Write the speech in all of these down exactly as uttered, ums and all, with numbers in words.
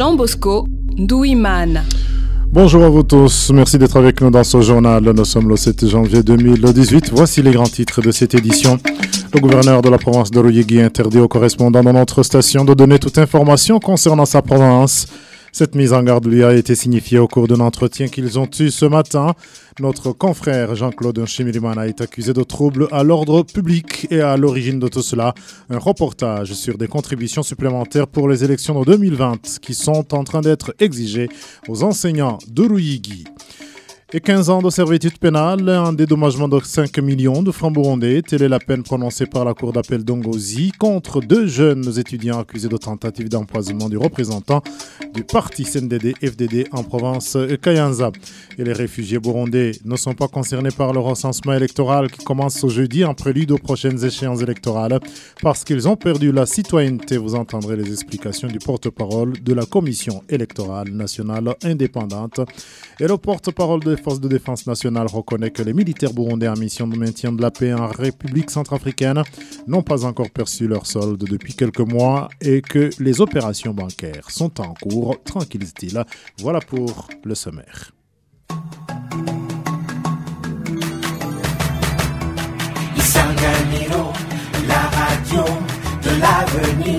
Jean Bosco Ndouimana. Bonjour à vous tous, merci d'être avec nous dans ce journal. Nous sommes le sept janvier deux mille dix-huit. Voici les grands titres de cette édition. Le gouverneur de la province de Ruyigi interdit aux correspondants de notre station de donner toute information concernant sa province. Cette mise en garde lui a été signifiée au cours d'un entretien qu'ils ont eu ce matin. Notre confrère Jean-Claude Nshimirimana est accusé de troubles à l'ordre public et à l'origine de tout cela, un reportage sur des contributions supplémentaires pour les élections de deux mille vingt qui sont en train d'être exigées aux enseignants de Ruyigi. Et quinze ans de servitude pénale, un dédommagement de cinq millions de francs burundais. Telle est la peine prononcée par la cour d'appel d'Ongozi contre deux jeunes étudiants accusés de tentative d'empoisonnement du représentant du parti C N D D F D D en province Kayanza. Et les réfugiés burundais ne sont pas concernés par le recensement électoral qui commence ce jeudi en prélude aux prochaines échéances électorales parce qu'ils ont perdu la citoyenneté. Vous entendrez les explications du porte-parole de la Commission électorale nationale indépendante. Et le porte-parole de forces de défense nationale reconnaît que les militaires burundais en mission de maintien de la paix en République centrafricaine n'ont pas encore perçu leur solde depuis quelques mois et que les opérations bancaires sont en cours, tranquillisent-ils. Voilà pour le sommaire. Isanganiro, la radio de l'avenir.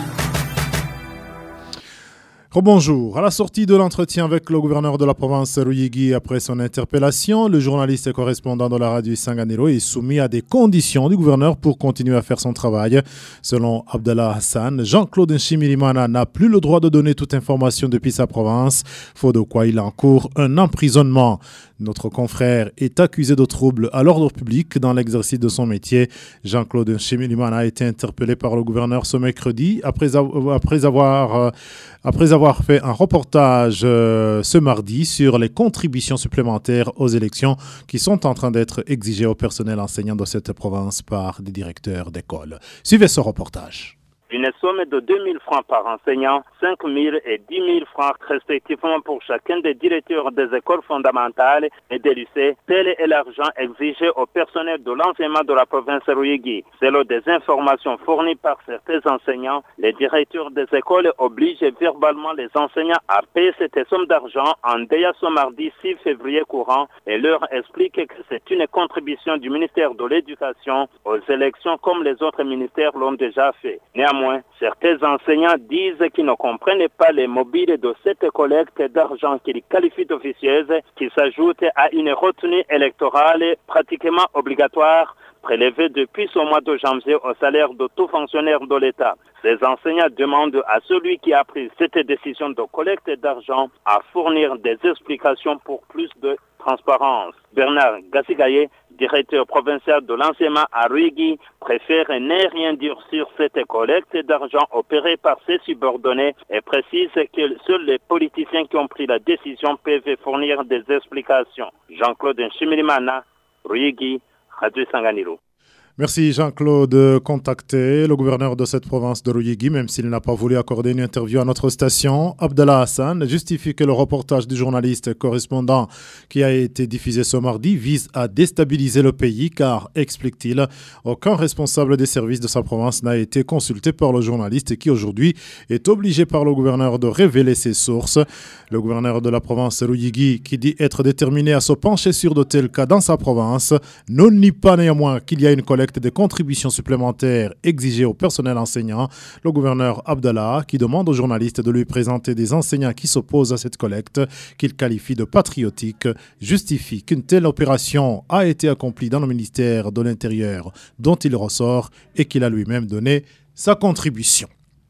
Rebonjour. À la sortie de l'entretien avec le gouverneur de la province Ruyigi après son interpellation, le journaliste et correspondant de la radio Isanganiro est soumis à des conditions du gouverneur pour continuer à faire son travail. Selon Abdallah Hassan, Jean-Claude Nshimirimana n'a plus le droit de donner toute information depuis sa province, faute de quoi il encourt un emprisonnement. Notre confrère est accusé de troubles à l'ordre public dans l'exercice de son métier. Jean-Claude Nshimirimana a été interpellé par le gouverneur ce mercredi après, avoir, après, avoir, euh, après avoir fait un reportage euh, ce mardi sur les contributions supplémentaires aux élections qui sont en train d'être exigées au personnel enseignant de cette province par des directeurs d'école. Suivez ce reportage. Une somme de deux mille francs par enseignant, cinq mille et dix mille francs respectivement pour chacun des directeurs des écoles fondamentales et des lycées. Tel est l'argent exigé au personnel de l'enseignement de la province Ruyigi. Selon des informations fournies par certains enseignants, les directeurs des écoles obligent verbalement les enseignants à payer cette somme d'argent en délai ce mardi six février courant et leur expliquent que c'est une contribution du ministère de l'Éducation aux élections comme les autres ministères l'ont déjà fait. Néanmoins, certains enseignants disent qu'ils ne comprennent pas les mobiles de cette collecte d'argent qu'ils qualifient d'officieuse, qui s'ajoute à une retenue électorale pratiquement obligatoire prélevée depuis ce mois de janvier au salaire de tout fonctionnaire de l'État. Les enseignants demandent à celui qui a pris cette décision de collecte d'argent à fournir des explications pour plus de transparence. Bernard Gassigaye, directeur provincial de l'enseignement à Ruyigi, préfère ne rien dire sur cette collecte d'argent opérée par ses subordonnés et précise que seuls les politiciens qui ont pris la décision peuvent fournir des explications. Jean-Claude Nshimirimana, Ruyigi, Radio Isanganiro. Merci Jean-Claude. Contacté le gouverneur de cette province de Ruyigi, même s'il n'a pas voulu accorder une interview à notre station, Abdallah Hassan justifie que le reportage du journaliste correspondant qui a été diffusé ce mardi vise à déstabiliser le pays car, explique-t-il, aucun responsable des services de sa province n'a été consulté par le journaliste qui aujourd'hui est obligé par le gouverneur de révéler ses sources. Le gouverneur de la province Ruyigi, qui dit être déterminé à se pencher sur de tels cas dans sa province, ne nie pas néanmoins qu'il y a une collecte des contributions supplémentaires exigées au personnel enseignant. Le gouverneur Abdallah, qui demande aux journalistes de lui présenter des enseignants qui s'opposent à cette collecte, qu'il qualifie de patriotique, justifie qu'une telle opération a été accomplie dans le ministère de l'Intérieur dont il ressort et qu'il a lui-même donné sa contribution.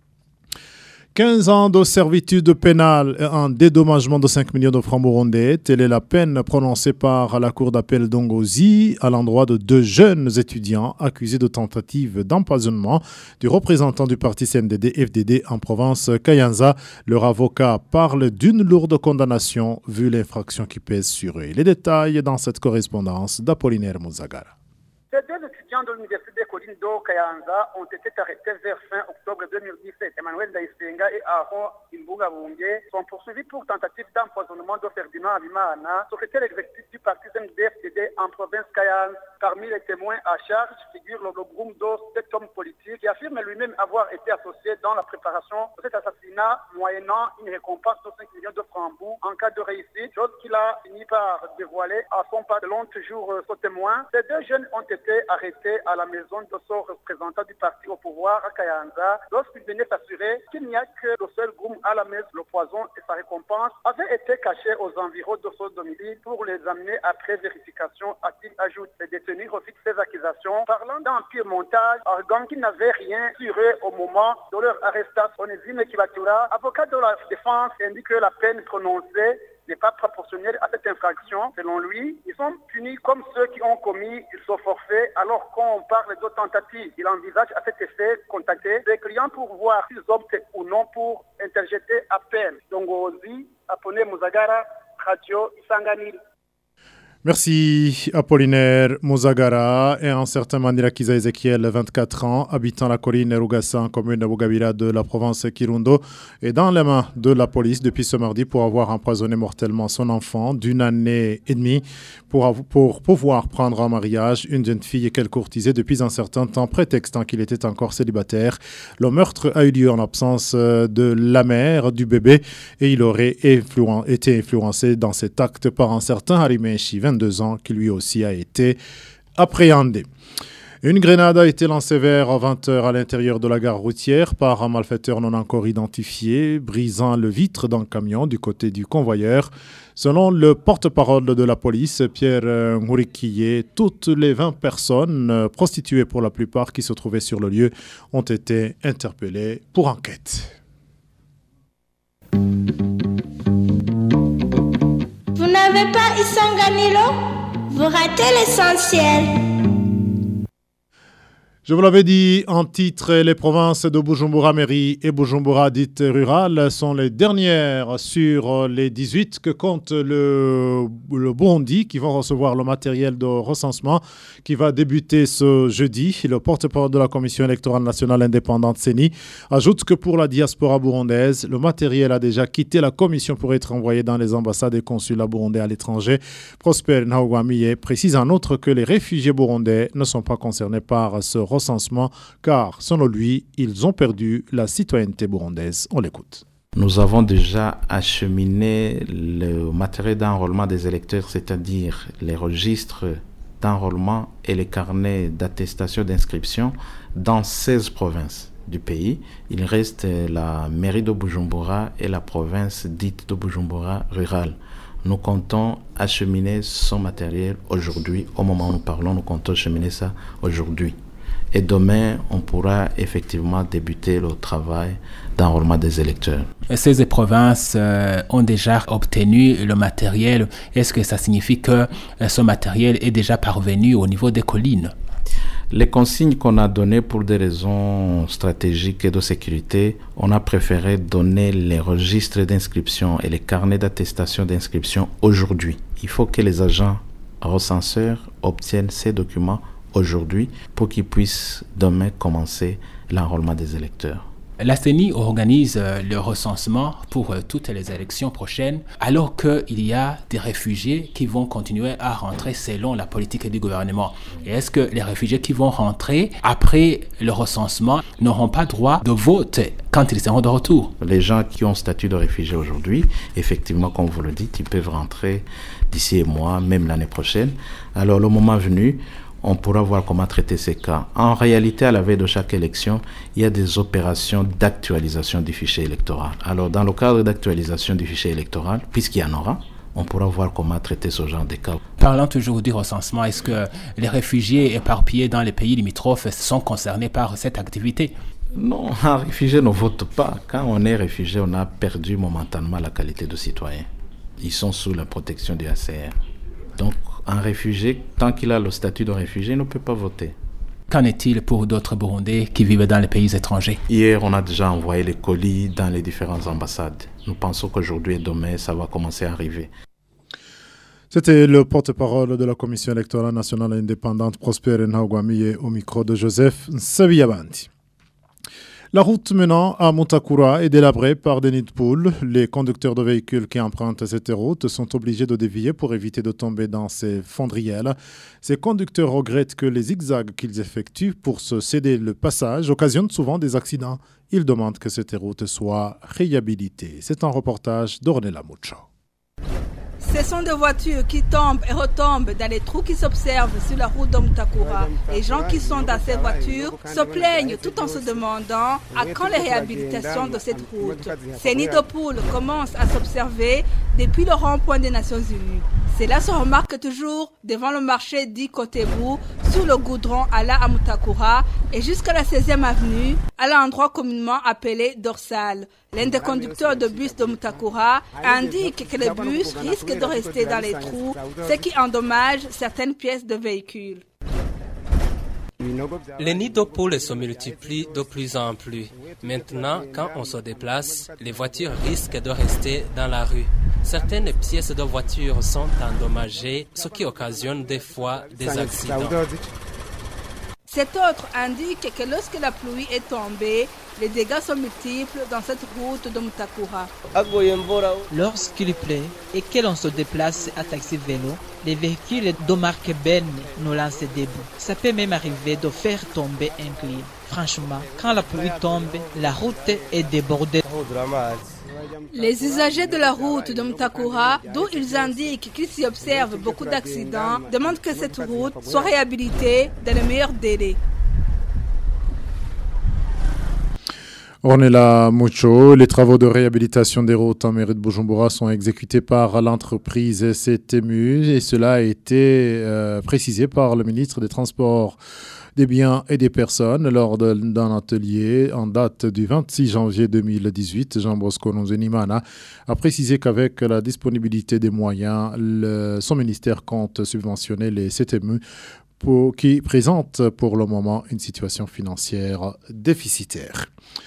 quinze ans de servitude pénale et un dédommagement de cinq millions de francs burundais. Telle est la peine prononcée par la cour d'appel d'Ongozi à l'endroit de deux jeunes étudiants accusés de tentative d'empoisonnement du représentant du parti C N D D F D D en province Kayanza. Leur avocat parle d'une lourde condamnation vu l'infraction qui pèse sur eux. Les détails dans cette correspondance d'Apollinaire Mouzagara. Ces deux étudiants de l'université Colline d'O Kayanza ont été arrêtés vers fin octobre deux mille dix-sept. Emmanuel Ndaïsenga et Aaron Imbugabunge sont poursuivis pour tentative d'empoisonnement de Ferdinand Abimana, secrétaire exécutif du parti C N D D F D D en province Kayanza. Parmi les témoins à charge figure le groupe d'O sept homme politique qui affirme lui-même avoir été associé dans la préparation de cet assassinat moyennant une récompense de cinq millions de francs en cas de réussite, chose qu'il a fini par dévoiler à son pas de long toujours son témoin. Ces deux jeunes ont été arrêtés à la maison de son représentant du parti au pouvoir à Kayanza lorsqu'il venait s'assurer qu'il n'y a que le seul goum à la messe, le poison et sa récompense avaient été cachés aux environs de son domicile pour les amener après vérification, a-t-il ajouté. Les détenus refusent ces accusations, parlant d'un pire montage, arguant qu'ils n'avaient rien sur eux au moment de leur arrestation. Onésime Kibatura, avocat de la défense, indique que la peine prononcée n'est pas proportionnelle à cette infraction. Selon lui, ils sont punis comme ceux qui ont commis ce forfait, alors qu'on parle de tentative. Il envisage à cet effet contacter les clients pour voir s'ils optent ou non pour interjeter appel. Donc, Ozi, Apone Muzagara, Radio Isanganil. Merci Apollinaire Mozagara et un certain Mandira Kiza Ezekiel, vingt-quatre ans, habitant la colline Rugassa, commune de Bugabira de la province Kirundo, est dans les mains de la police depuis ce mardi pour avoir empoisonné mortellement son enfant d'une année et demie pour, pour pouvoir prendre en mariage une jeune fille qu'elle courtisait depuis un certain temps, prétextant qu'il était encore célibataire. Le meurtre a eu lieu en absence de la mère du bébé et il aurait influen- été influencé dans cet acte par un certain Harimé Shiva, vingt-deux ans, qui lui aussi a été appréhendé. Une grenade a été lancée vers vingt heures à l'intérieur de la gare routière par un malfaiteur non encore identifié, brisant le vitre d'un camion du côté du convoyeur. Selon le porte-parole de la police, Pierre Ngourikiye, toutes les vingt personnes, prostituées pour la plupart, qui se trouvaient sur le lieu, ont été interpellées pour enquête. Vous n'avez pas Isanganilo, vous ratez l'essentiel. Je vous l'avais dit en titre, les provinces de Bujumbura Mairie et Bujumbura dite rurale sont les dernières sur les dix-huit que compte le, le Burundi, qui vont recevoir le matériel de recensement qui va débuter ce jeudi. Le porte-parole de la Commission électorale nationale indépendante C E N I ajoute que pour la diaspora burundaise, le matériel a déjà quitté la commission pour être envoyé dans les ambassades et consulats burundais à l'étranger. Prosper Ntahogwamiye précise en outre que les réfugiés burundais ne sont pas concernés par ce recensement car, selon lui, ils ont perdu la citoyenneté burundaise. On l'écoute. Nous avons déjà acheminé le matériel d'enrôlement des électeurs, c'est-à-dire les registres d'enrôlement et les carnets d'attestation d'inscription dans seize provinces du pays. Il reste la mairie de Bujumbura et la province dite de Bujumbura rurale. Nous comptons acheminer son matériel aujourd'hui. Au moment où nous parlons, nous comptons acheminer ça aujourd'hui. Et demain, on pourra effectivement débuter le travail d'enrôlement des électeurs. Ces provinces euh, ont déjà obtenu le matériel. Est-ce que ça signifie que euh, ce matériel est déjà parvenu au niveau des collines? Les consignes qu'on a données pour des raisons stratégiques et de sécurité, on a préféré donner les registres d'inscription et les carnets d'attestation d'inscription aujourd'hui. Il faut que les agents recenseurs obtiennent ces documents aujourd'hui pour qu'ils puissent demain commencer l'enrôlement des électeurs. La C E N I organise euh, le recensement pour euh, toutes les élections prochaines, alors qu'il y a des réfugiés qui vont continuer à rentrer selon la politique du gouvernement. Et est-ce que les réfugiés qui vont rentrer après le recensement n'auront pas droit de vote quand ils seront de retour? Les gens qui ont statut de réfugié aujourd'hui, effectivement, comme vous le dites, ils peuvent rentrer d'ici un mois, même l'année prochaine. Alors, le moment venu, on pourra voir comment traiter ces cas. En réalité, à la veille de chaque élection, il y a des opérations d'actualisation du fichier électoral. Alors, dans le cadre d'actualisation du fichier électoral, puisqu'il y en aura, on pourra voir comment traiter ce genre de cas. Parlant toujours du recensement, est-ce que les réfugiés éparpillés dans les pays limitrophes sont concernés par cette activité? Non, un réfugié ne vote pas. Quand on est réfugié, on a perdu momentanément la qualité de citoyen. Ils sont sous la protection du H C R. Donc, un réfugié, tant qu'il a le statut de réfugié, ne peut pas voter. Qu'en est-il pour d'autres Burundais qui vivent dans les pays étrangers? Hier, on a déjà envoyé les colis dans les différentes ambassades. Nous pensons qu'aujourd'hui et demain, ça va commencer à arriver. C'était le porte-parole de la Commission électorale nationale indépendante, Prosper Ntahogwamiye, au micro de Joseph Nsabiyabanti. La route menant à Mutakura est délabrée par des nids de poules. Les conducteurs de véhicules qui empruntent cette route sont obligés de dévier pour éviter de tomber dans ces fondrières. Ces conducteurs regrettent que les zigzags qu'ils effectuent pour se céder le passage occasionnent souvent des accidents. Ils demandent que cette route soit réhabilitée. C'est un reportage d'Ornella Mucho. Ce sont des voitures qui tombent et retombent dans les trous qui s'observent sur la route d'Mutakura. Les gens qui sont dans ces voitures se plaignent tout en se demandant à quand les réhabilitations de cette route. Ces nids de poules commencent à s'observer depuis le rond-point des Nations Unies. Cela se remarque toujours devant le marché dit Kotebu, sur le goudron allant à Mutakura et jusqu'à la seizième avenue, à l'endroit communément appelé Dorsal. L'un des conducteurs de bus de Mutakura indique que les bus risquent de rester dans les trous, ce qui endommage certaines pièces de véhicules. Les nids de poules se multiplient de plus en plus. Maintenant, quand on se déplace, les voitures risquent de rester dans la rue. Certaines pièces de voitures sont endommagées, ce qui occasionne des fois des accidents. Cet autre indique que lorsque la pluie est tombée, les dégâts sont multiples dans cette route de Mutakura. Lorsqu'il plaît et que l'on se déplace à taxi-vélo, les véhicules de marque Ben nous lancent des bouts. Ça peut même arriver de faire tomber un client. Franchement, quand la pluie tombe, la route est débordée. Les usagers de la route de Mutakura, d'où ils indiquent qu'ils s'y observent beaucoup d'accidents, demandent que cette route soit réhabilitée dans les meilleurs délais. Ornella Mucho, les travaux de réhabilitation des routes en mairie de Bujumbura sont exécutés par l'entreprise C T M U et cela a été euh, précisé par le ministre des Transports, des biens et des personnes lors de, d'un atelier en date du vingt-six janvier deux mille dix-huit. Jean Bosco Nzenimana a précisé qu'avec la disponibilité des moyens, le, son ministère compte subventionner les C T M U pour, qui présentent pour le moment une situation financière déficitaire.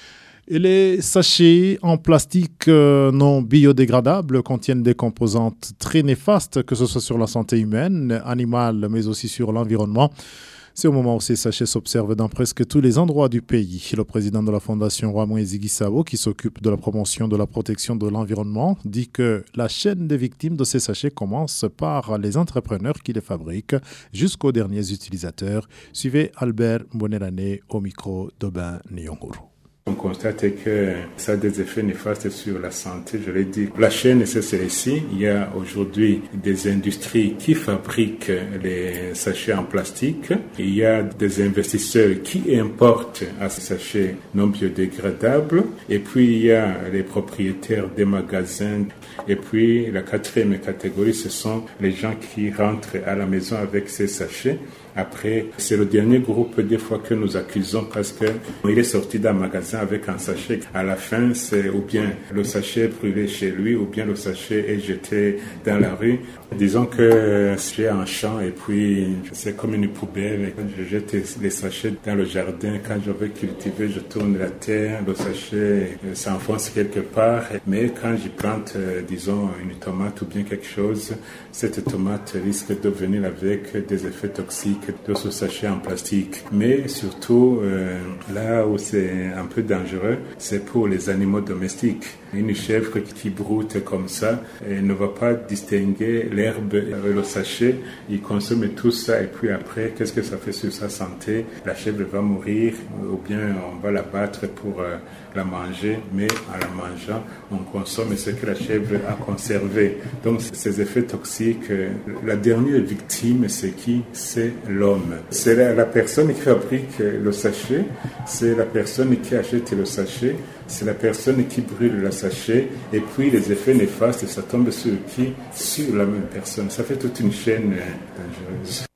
Et les sachets en plastique euh, non biodégradables contiennent des composantes très néfastes, que ce soit sur la santé humaine, animale, mais aussi sur l'environnement. C'est au moment où ces sachets s'observent dans presque tous les endroits du pays. Le président de la fondation Rwamwezi Gisabo, qui s'occupe de la promotion de la protection de l'environnement, dit que la chaîne des victimes de ces sachets commence par les entrepreneurs qui les fabriquent jusqu'aux derniers utilisateurs. Suivez Albert Mbonerane au micro d'Aubin Nyonguru. On constate que ça a des effets néfastes sur la santé, je l'ai dit. La chaîne, c'est celle-ci. Il y a aujourd'hui des industries qui fabriquent les sachets en plastique. Il y a des investisseurs qui importent à ces sachets non biodégradables. Et puis, il y a les propriétaires des magasins. Et puis, la quatrième catégorie, ce sont les gens qui rentrent à la maison avec ces sachets. Après, c'est le dernier groupe des fois que nous accusons parce que il est sorti d'un magasin avec un sachet. À la fin, c'est ou bien le sachet brûlé chez lui ou bien le sachet est jeté dans la rue. Disons que j'ai un champ et puis c'est comme une poubelle. Je jette les sachets dans le jardin. Quand je veux cultiver, je tourne la terre. Le sachet s'enfonce quelque part. Mais quand j'y plante, disons, une tomate ou bien quelque chose, cette tomate risque de venir avec des effets toxiques de ce sachet en plastique. Mais surtout, euh, là où c'est un peu dangereux, c'est pour les animaux domestiques. Une chèvre qui broute comme ça, elle ne va pas distinguer l'herbe avec le sachet. Il consomme tout ça et puis après, qu'est-ce que ça fait sur sa santé? La chèvre va mourir ou bien on va la battre pour euh, la manger, mais en la mangeant, on consomme ce que la chèvre a conservé. Donc ces effets toxiques, euh, la dernière victime, c'est qui? C'est l'homme. C'est la, la personne qui fabrique le sachet, c'est la personne qui achète le sachet, c'est la personne qui brûle le sachet, et puis les effets néfastes, ça tombe sur qui? Sur la même personne. Ça fait toute une chaîne dangereuse.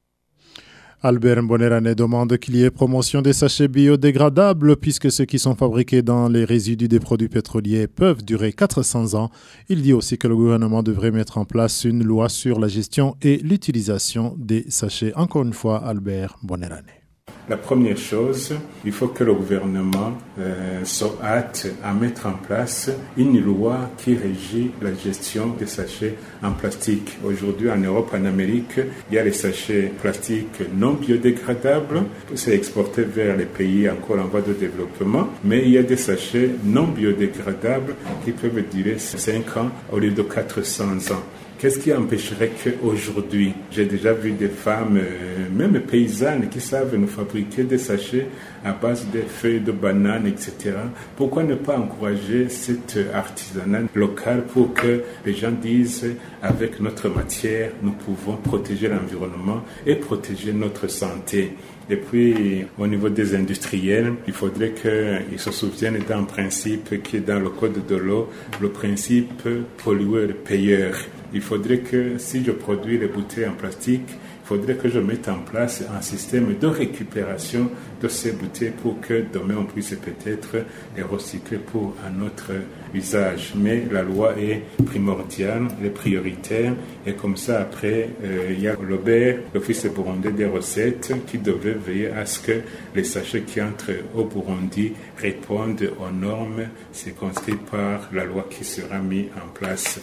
Albert Mbonerane demande qu'il y ait promotion des sachets biodégradables puisque ceux qui sont fabriqués dans les résidus des produits pétroliers peuvent durer quatre cents ans. Il dit aussi que le gouvernement devrait mettre en place une loi sur la gestion et l'utilisation des sachets. Encore une fois, Albert Mbonerane. La première chose, il faut que le gouvernement euh, se hâte à mettre en place une loi qui régit la gestion des sachets en plastique. Aujourd'hui, en Europe, en Amérique, il y a les sachets plastiques non biodégradables. C'est exporté vers les pays encore en voie de développement. Mais il y a des sachets non biodégradables qui peuvent durer cinq ans au lieu de quatre cents ans. Qu'est-ce qui empêcherait qu'aujourd'hui, j'ai déjà vu des femmes, euh, même paysannes, qui savent nous fabriquer des sachets à base de feuilles de bananes, et cetera. Pourquoi ne pas encourager cet artisanat local pour que les gens disent, avec notre matière, nous pouvons protéger l'environnement et protéger notre santé. Et puis, au niveau des industriels, il faudrait qu'ils se souviennent d'un principe qui est dans le code de l'eau, le principe pollueur-payeur. Il faudrait que si je produis les bouteilles en plastique, il faudrait que je mette en place un système de récupération de ces bouteilles pour que demain on puisse peut-être les recycler pour un autre usage. Mais la loi est primordiale, elle est prioritaire, et comme ça après, euh, il y a l'O B R, l'Office burundais des recettes, qui devrait veiller à ce que les sachets qui entrent au Burundi répondent aux normes circonscrites par la loi qui sera mise en place.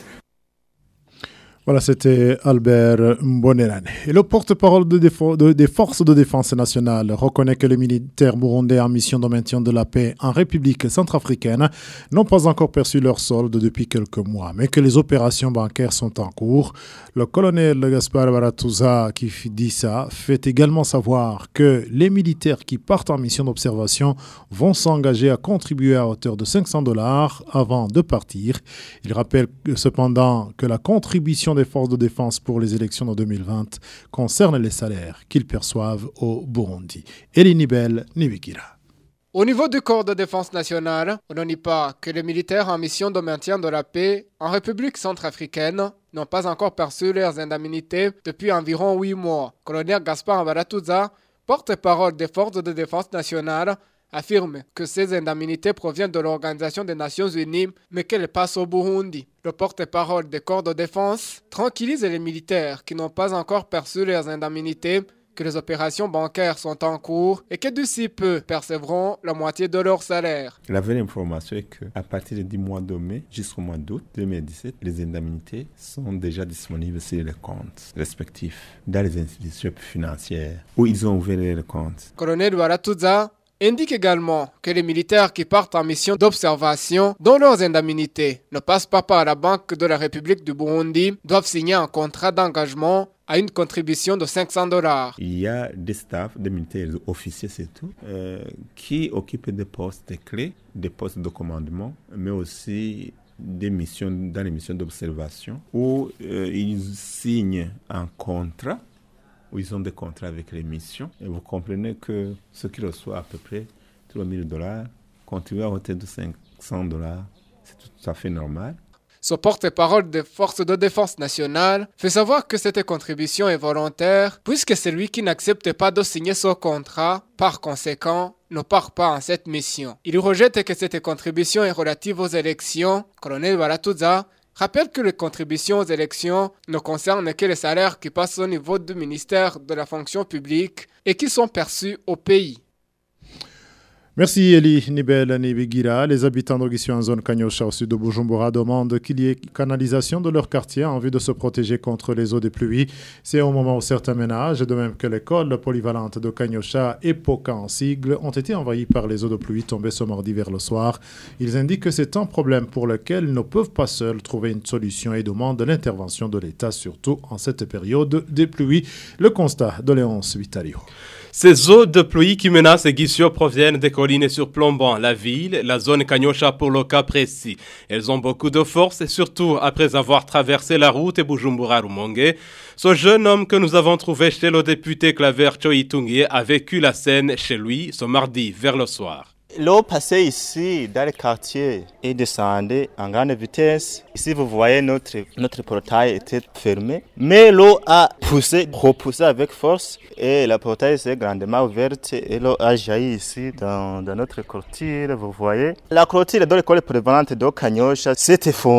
Voilà, c'était Albert Mbonerane. Et le porte-parole de défo- de, des forces de défense nationale reconnaît que les militaires burundais en mission de maintien de la paix en République centrafricaine n'ont pas encore perçu leur solde depuis quelques mois, mais que les opérations bancaires sont en cours. Le colonel Gaspard Baratuza, qui dit ça, fait également savoir que les militaires qui partent en mission d'observation vont s'engager à contribuer à hauteur de cinq cents dollars avant de partir. Il rappelle cependant que la contribution des forces de défense pour les élections de deux mille vingt concerne les salaires qu'ils perçoivent au Burundi. Elinibel Nibigira. Au niveau du corps de défense nationale, on ne nie pas que les militaires en mission de maintien de la paix en République centrafricaine n'ont pas encore perçu leurs indemnités depuis environ huit mois. Colonel Gaspard Baratuza, porte-parole des forces de défense nationale, affirme que ces indemnités proviennent de l'Organisation des Nations Unies, mais qu'elles passent au Burundi. Le porte-parole des corps de défense tranquillise les militaires qui n'ont pas encore perçu leurs indemnités, que les opérations bancaires sont en cours et que d'ici peu percevront la moitié de leur salaire. La vraie information est qu'à partir du mois de mai jusqu'au mois d'août deux mille dix-sept, les indemnités sont déjà disponibles sur les comptes respectifs dans les institutions financières où ils ont ouvert les comptes. Colonel Baratuza indique également que les militaires qui partent en mission d'observation, dont leurs indemnités ne passent pas par la Banque de la République du Burundi, doivent signer un contrat d'engagement à une contribution de cinq cents dollars. Il y a des staffs, des militaires officiers, c'est tout, euh, qui occupent des postes clés, des postes de commandement, mais aussi des missions, dans les missions d'observation, où euh, ils signent un contrat, où ils ont des contrats avec les missions. Et vous comprenez que ce qu'ils reçoivent à peu près trois mille dollars, contribuer à hauteur de cinq cents dollars, c'est tout à fait normal. Ce porte-parole des forces de défense nationale fait savoir que cette contribution est volontaire, puisque celui qui n'accepte pas de signer ce contrat, par conséquent, ne part pas en cette mission. Il rejette que cette contribution est relative aux élections. Colonel Baratuza rappelle que les contributions aux élections ne concernent que les salaires qui passent au niveau du ministère de la fonction publique et qui sont perçus au pays. Merci Eli Nibel Nibigira. Les habitants d'Ogisio en zone Kanyosha au sud de Bujumbura demandent qu'il y ait canalisation de leur quartier en vue de se protéger contre les eaux des pluies. C'est au moment où certains ménages, de même que l'école polyvalente de Kanyosha et Poka en sigle, ont été envahis par les eaux de pluie tombées ce mardi vers le soir. Ils indiquent que c'est un problème pour lequel ils ne peuvent pas seuls trouver une solution et demandent l'intervention de l'État, surtout en cette période des pluies. Le constat de Léonce Vitario. Ces eaux de pluie qui menacent Guissio proviennent des collines surplombant la ville, la zone Kanyosha pour le cas précis. Elles ont beaucoup de force et surtout après avoir traversé la route Bujumbura-Rumonge, ce jeune homme que nous avons trouvé chez le député Claver Choitungi a vécu la scène chez lui ce mardi vers le soir. L'eau passait ici dans le quartier et descendait en grande vitesse. Ici, vous voyez, notre, notre portail était fermé. Mais l'eau a poussé, repoussé avec force et la portail s'est grandement ouverte et l'eau a jailli ici dans, dans notre clôture, vous voyez. La clôture de l'école prévalente de Kanyosha s'est fondue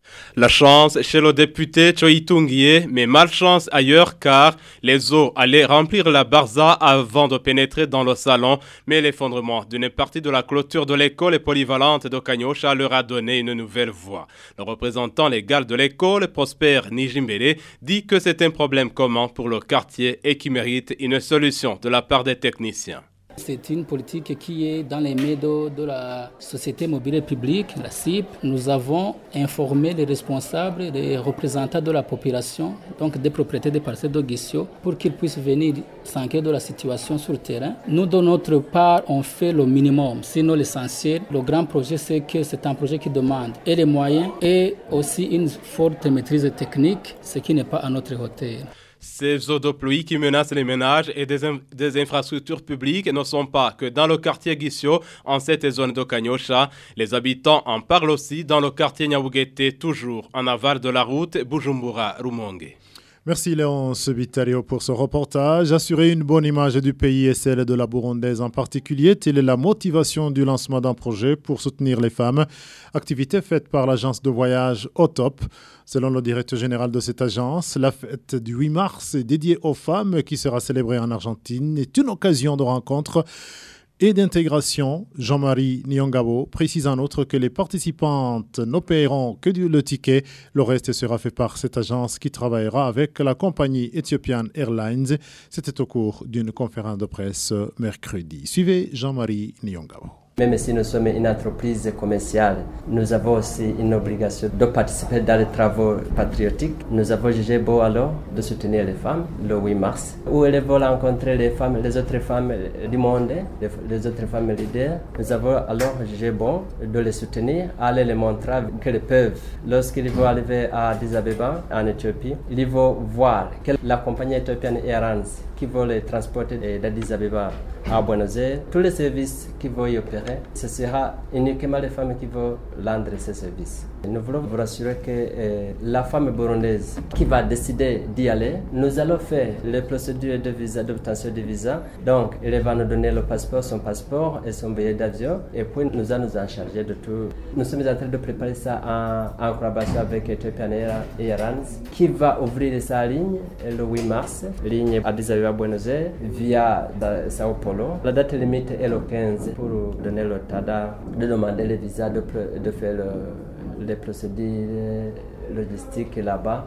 La chance chez le député Choitungie, mais malchance ailleurs car les eaux allaient remplir la barza avant de pénétrer dans le salon, mais l'effondrement d'une partie de la clôture de l'école polyvalente de Kanyosha leur a donné une nouvelle voie. Le représentant légal de l'école, Prosper Nijimbele, dit que c'est un problème commun pour le quartier et qui mérite une solution de la part des techniciens. C'est une politique qui est dans les mains de, de la Société Mobile Publique, la C I P. Nous avons informé les responsables, les représentants de la population, donc des propriétaires des parcelles de Guissio, pour qu'ils puissent venir s'enquérir de la situation sur le terrain. Nous, de notre part, on fait le minimum, sinon l'essentiel. Le grand projet, c'est que c'est un projet qui demande et les moyens et aussi une forte maîtrise technique, ce qui n'est pas à notre hauteur. Ces eaux de pluie qui menacent les ménages et des, in- des infrastructures publiques ne sont pas que dans le quartier Guissio, en cette zone de Kanyosha. Les habitants en parlent aussi dans le quartier Nyabugete, toujours en aval de la route Bujumbura-Rumonge. Merci Léon Sebitario pour ce reportage. Assurer une bonne image du pays et celle de la Burundaise en particulier, telle est la motivation du lancement d'un projet pour soutenir les femmes. Activité faite par l'agence de voyage Otop. Selon le directeur général de cette agence, la fête du huit mars est dédiée aux femmes qui sera célébrée en Argentine est une occasion de rencontre et d'intégration. Jean-Marie Nyongabo précise en outre que les participantes ne paieront que du, le ticket. Le reste sera fait par cette agence qui travaillera avec la compagnie Ethiopian Airlines. C'était au cours d'une conférence de presse mercredi. Suivez Jean-Marie Nyongabo. Même si nous sommes une entreprise commerciale, nous avons aussi une obligation de participer dans les travaux patriotiques. Nous avons jugé beau alors de soutenir les femmes le huit mars, où elles vont rencontrer les femmes, les autres femmes du monde, les, les autres femmes leaders. Nous avons alors jugé bon de les soutenir, aller les montrer qu'elles peuvent. Lorsqu'ils vont arriver à Addis Abeba, en Éthiopie, ils vont voir que la compagnie Ethiopian Airlines qui va les transporter d'Addis Abeba à Buenos Aires, tous les services qui vont y opérer, ce sera uniquement les femmes qui vont rendre ces services. Nous voulons vous rassurer que euh, la femme burundaise qui va décider d'y aller, nous allons faire les procédures de visa, d'obtention de visa. Donc, elle va nous donner le passeport, son passeport et son billet d'avion, et puis nous allons nous en charger de tout. Nous sommes en train de préparer ça en, en collaboration avec Ethiopian Airlines, qui va ouvrir sa ligne le huit mars, ligne Addis Abeba Buenos Aires, via Sao Paulo. La date limite est le quinze pour donner le tada, de demander le visa, de, de faire le les procédures logistiques là-bas.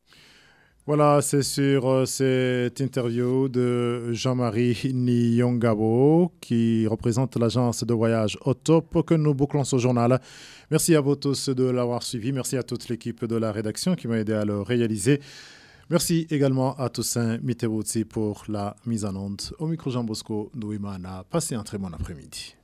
Voilà, c'est sur euh, cette interview de Jean-Marie Nyongabo qui représente l'agence de voyage Otop que nous bouclons ce journal. Merci à vous tous de l'avoir suivi. Merci à toute l'équipe de la rédaction qui m'a aidé à le réaliser. Merci également à Toussaint Mitewutsi pour la mise en onde. Au micro Jean Bosco Douimana. Passez un très bon après-midi.